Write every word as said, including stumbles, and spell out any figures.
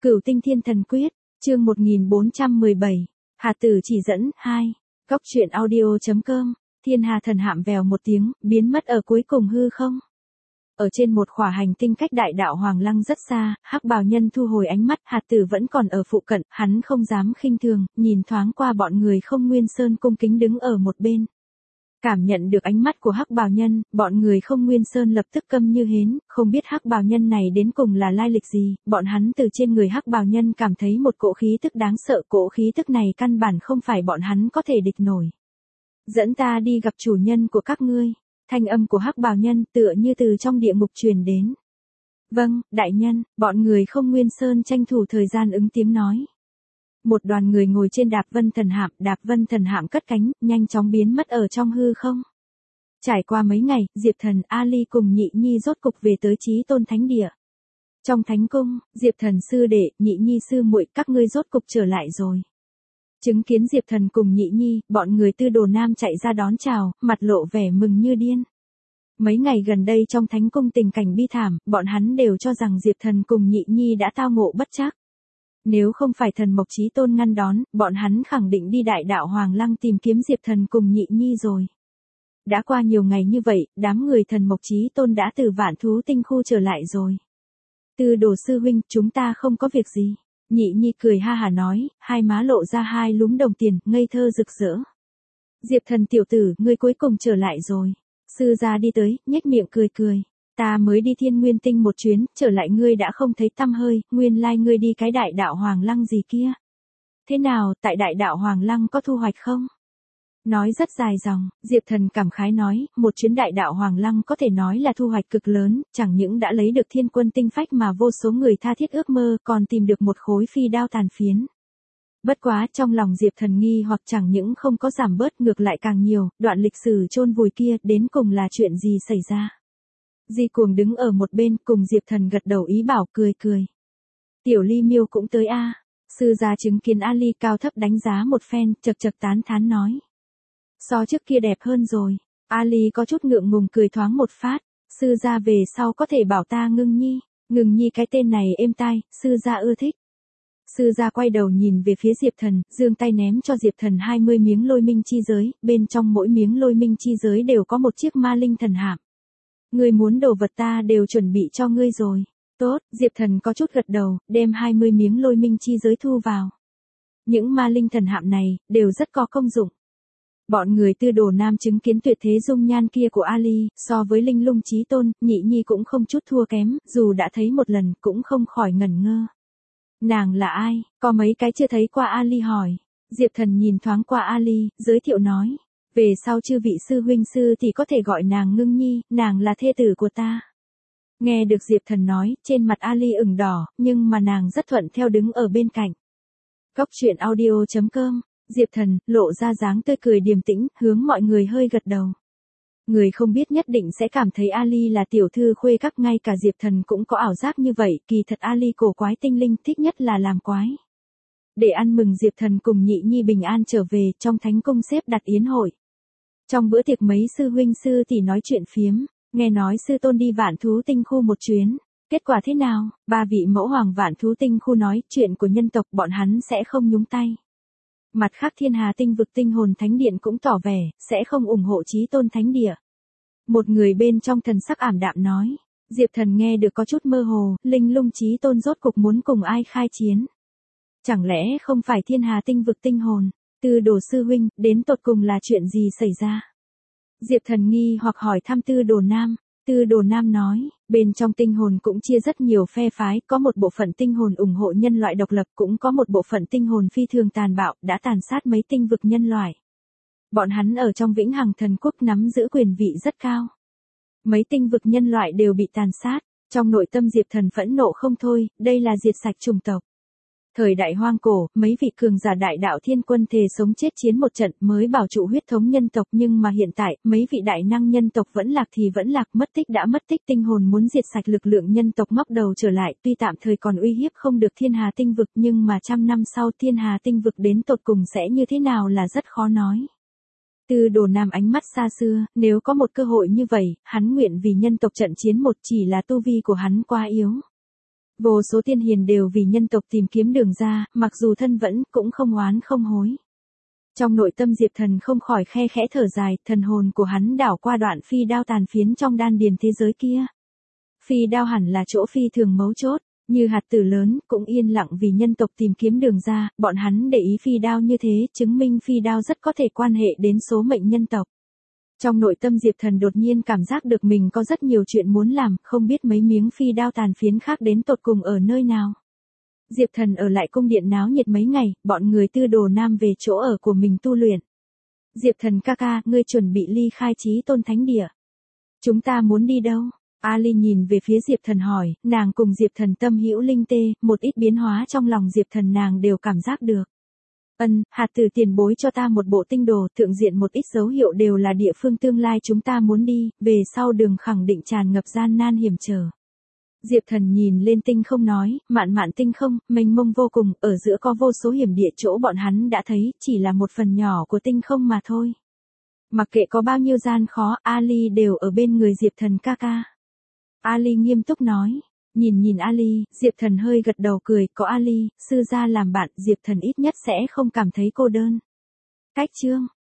Cửu Tinh Thiên Thần Quyết, chương một nghìn bốn trăm mười bảy, Hà Tử chỉ dẫn, hai. Góc truyện audio.com, Thiên Hà Thần Hạm vèo một tiếng, biến mất ở cuối cùng hư không. Ở trên một khỏa hành tinh cách đại đạo Hoàng Lăng rất xa, Hắc Bào Nhân thu hồi ánh mắt, Hà Tử vẫn còn ở phụ cận, hắn không dám khinh thường, nhìn thoáng qua bọn người Không Nguyên Sơn cung kính đứng ở một bên. Cảm nhận được ánh mắt của Hắc Bào Nhân, bọn người Không Nguyên Sơn lập tức câm như hến, không biết Hắc Bào Nhân này đến cùng là lai lịch gì, bọn hắn từ trên người Hắc Bào Nhân cảm thấy một cỗ khí tức đáng sợ, cỗ khí tức này căn bản không phải bọn hắn có thể địch nổi. Dẫn ta đi gặp chủ nhân của các ngươi, thanh âm của Hắc Bào Nhân tựa như từ trong địa ngục truyền đến. Vâng, đại nhân, bọn người Không Nguyên Sơn tranh thủ thời gian ứng tiếng nói. Một đoàn người ngồi trên Đạp Vân Thần Hạm, Đạp Vân Thần Hạm cất cánh, nhanh chóng biến mất ở trong hư không. Trải qua mấy ngày, Diệp Thần, Ali cùng Nhị Nhi rốt cục về tới Chí Tôn Thánh Địa. Trong Thánh Cung, Diệp Thần sư đệ, Nhị Nhi sư muội, các ngươi rốt cục trở lại rồi. Chứng kiến Diệp Thần cùng Nhị Nhi, bọn người Tư Đồ Nam chạy ra đón chào, mặt lộ vẻ mừng như điên. Mấy ngày gần đây trong Thánh Cung tình cảnh bi thảm, bọn hắn đều cho rằng Diệp Thần cùng Nhị Nhi đã tao ngộ bất trắc. Nếu không phải Thần Mộc Chí Tôn ngăn đón, bọn hắn khẳng định đi đại đạo Hoàng Lăng tìm kiếm Diệp Thần cùng Nhị Nhi rồi. Đã qua nhiều ngày như vậy, đám người Thần Mộc Chí Tôn đã từ Vạn Thú Tinh khu trở lại rồi. Tư Đồ sư huynh, chúng ta không có việc gì. Nhị Nhi cười ha hả nói, hai má lộ ra hai lúm đồng tiền, ngây thơ rực rỡ. Diệp Thần tiểu tử, ngươi cuối cùng trở lại rồi. Sư gia đi tới, nhếch miệng cười cười. Ta mới đi Thiên Nguyên Tinh một chuyến, trở lại ngươi đã không thấy tăm hơi, nguyên lai ngươi đi cái đại đạo Hoàng Lăng gì kia. Thế nào, tại đại đạo Hoàng Lăng có thu hoạch không? Nói rất dài dòng, Diệp Thần cảm khái nói, một chuyến đại đạo Hoàng Lăng có thể nói là thu hoạch cực lớn, chẳng những đã lấy được Thiên Quân tinh phách mà vô số người tha thiết ước mơ, còn tìm được một khối phi đao tàn phiến. Bất quá trong lòng Diệp Thần nghi hoặc chẳng những không có giảm bớt ngược lại càng nhiều, đoạn lịch sử chôn vùi kia đến cùng là chuyện gì xảy ra. Di Cuồng đứng ở một bên cùng Diệp Thần gật đầu ý bảo cười cười. Tiểu Ly Miêu cũng tới a. À. Sư gia chứng kiến Ali cao thấp đánh giá một phen, chật chật tán thán nói. So trước kia đẹp hơn rồi. Ali có chút ngượng ngùng cười thoáng một phát. Sư gia về sau có thể bảo ta Ngưng Nhi. Ngưng Nhi cái tên này êm tai, sư gia ưa thích. Sư gia quay đầu nhìn về phía Diệp Thần, giương tay ném cho Diệp Thần hai mươi miếng lôi minh chi giới, bên trong mỗi miếng lôi minh chi giới đều có một chiếc ma linh thần hạm. Ngươi muốn đồ vật ta đều chuẩn bị cho ngươi rồi. Tốt, Diệp Thần có chút gật đầu, đem hai mươi miếng lôi minh chi giới thu vào. Những ma linh thần hạm này, đều rất có công dụng. Bọn người Tư Đồ Nam chứng kiến tuyệt thế dung nhan kia của Ali, so với Linh Lung Chí Tôn, Nhị Nhi cũng không chút thua kém, dù đã thấy một lần, cũng không khỏi ngẩn ngơ. Nàng là ai, có mấy cái chưa thấy qua Ali hỏi. Diệp Thần nhìn thoáng qua Ali, giới thiệu nói. Về sau chư vị sư huynh sư thì có thể gọi nàng Ngưng Nhi, nàng là thê tử của ta. Nghe được Diệp Thần nói, trên mặt Ali ửng đỏ, nhưng mà nàng rất thuận theo đứng ở bên cạnh. Góc truyện audio.com, Diệp Thần, lộ ra dáng tươi cười điềm tĩnh, hướng mọi người hơi gật đầu. Người không biết nhất định sẽ cảm thấy Ali là tiểu thư khuê các, ngay cả Diệp Thần cũng có ảo giác như vậy, kỳ thật Ali cổ quái tinh linh, thích nhất là làm quái. Để ăn mừng Diệp Thần cùng Nhị Nhi bình an trở về, trong Thánh Cung xếp đặt yến hội. Trong bữa tiệc mấy sư huynh sư thì nói chuyện phiếm, nghe nói sư tôn đi Vạn Thú Tinh khu một chuyến, kết quả thế nào? Ba vị mẫu hoàng Vạn Thú Tinh khu nói, chuyện của nhân tộc bọn hắn sẽ không nhúng tay. Mặt khác Thiên Hà Tinh vực Tinh Hồn Thánh Điện cũng tỏ vẻ, sẽ không ủng hộ Chí Tôn Thánh Địa. Một người bên trong thần sắc ảm đạm nói, Diệp Thần nghe được có chút mơ hồ, Linh Lung Chí Tôn rốt cục muốn cùng ai khai chiến? Chẳng lẽ không phải Thiên Hà Tinh vực Tinh Hồn? Tư Đồ sư huynh, đến tột cùng là chuyện gì xảy ra? Diệp Thần nghi hoặc hỏi thăm Tư Đồ Nam. Tư Đồ Nam nói, bên trong tinh hồn cũng chia rất nhiều phe phái, có một bộ phận tinh hồn ủng hộ nhân loại độc lập, cũng có một bộ phận tinh hồn phi thường tàn bạo, đã tàn sát mấy tinh vực nhân loại. Bọn hắn ở trong Vĩnh Hằng Thần Quốc nắm giữ quyền vị rất cao. Mấy tinh vực nhân loại đều bị tàn sát, trong nội tâm Diệp Thần phẫn nộ không thôi, đây là diệt sạch chủng tộc. Thời đại hoang cổ, mấy vị cường giả đại đạo thiên quân thề sống chết chiến một trận mới bảo trụ huyết thống nhân tộc, nhưng mà hiện tại, mấy vị đại năng nhân tộc vẫn lạc thì vẫn lạc, mất tích đã mất tích, tinh hồn muốn diệt sạch lực lượng nhân tộc ngóc đầu trở lại, tuy tạm thời còn uy hiếp không được Thiên Hà Tinh vực, nhưng mà trăm năm sau Thiên Hà Tinh vực đến tột cùng sẽ như thế nào là rất khó nói. Tư Đồ Nam ánh mắt xa xưa, nếu có một cơ hội như vậy, hắn nguyện vì nhân tộc trận chiến một, chỉ là tu vi của hắn quá yếu. Vô số tiên hiền đều vì nhân tộc tìm kiếm đường ra, mặc dù thân vẫn, cũng không oán không hối. Trong nội tâm Diệp Thần không khỏi khe khẽ thở dài, thần hồn của hắn đảo qua đoạn phi đao tàn phiến trong đan điền thế giới kia. Phi đao hẳn là chỗ phi thường mấu chốt, như hạt tử lớn, cũng yên lặng vì nhân tộc tìm kiếm đường ra, bọn hắn để ý phi đao như thế, chứng minh phi đao rất có thể quan hệ đến số mệnh nhân tộc. Trong nội tâm Diệp Thần đột nhiên cảm giác được mình có rất nhiều chuyện muốn làm, không biết mấy miếng phi đao tàn phiến khác đến tột cùng ở nơi nào. Diệp Thần ở lại cung điện náo nhiệt mấy ngày, bọn người Tư Đồ Nam về chỗ ở của mình tu luyện. Diệp Thần ca ca, ngươi chuẩn bị ly khai Chí Tôn Thánh Địa. Chúng ta muốn đi đâu? Ali nhìn về phía Diệp Thần hỏi, nàng cùng Diệp Thần tâm hữu linh tê, một ít biến hóa trong lòng Diệp Thần nàng đều cảm giác được. Ân, hạt tử tiền bối cho ta một bộ tinh đồ, thượng diện một ít dấu hiệu đều là địa phương tương lai chúng ta muốn đi, về sau đường khẳng định tràn ngập gian nan hiểm trở. Diệp Thần nhìn lên tinh không nói, mạn mạn tinh không, mênh mông vô cùng, ở giữa có vô số hiểm địa chỗ bọn hắn đã thấy, chỉ là một phần nhỏ của tinh không mà thôi. Mặc kệ có bao nhiêu gian khó, Ali đều ở bên người Diệp Thần ca ca. Ali nghiêm túc nói, nhìn nhìn Ali, Diệp Thần hơi gật đầu cười, có Ali, sư gia làm bạn, Diệp Thần ít nhất sẽ không cảm thấy cô đơn. Cách chương